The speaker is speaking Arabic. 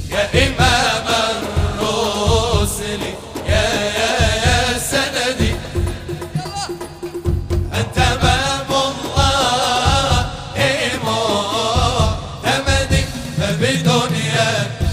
يا إمام الرسل يا سندي أنت باب الله معتمدي بدنيا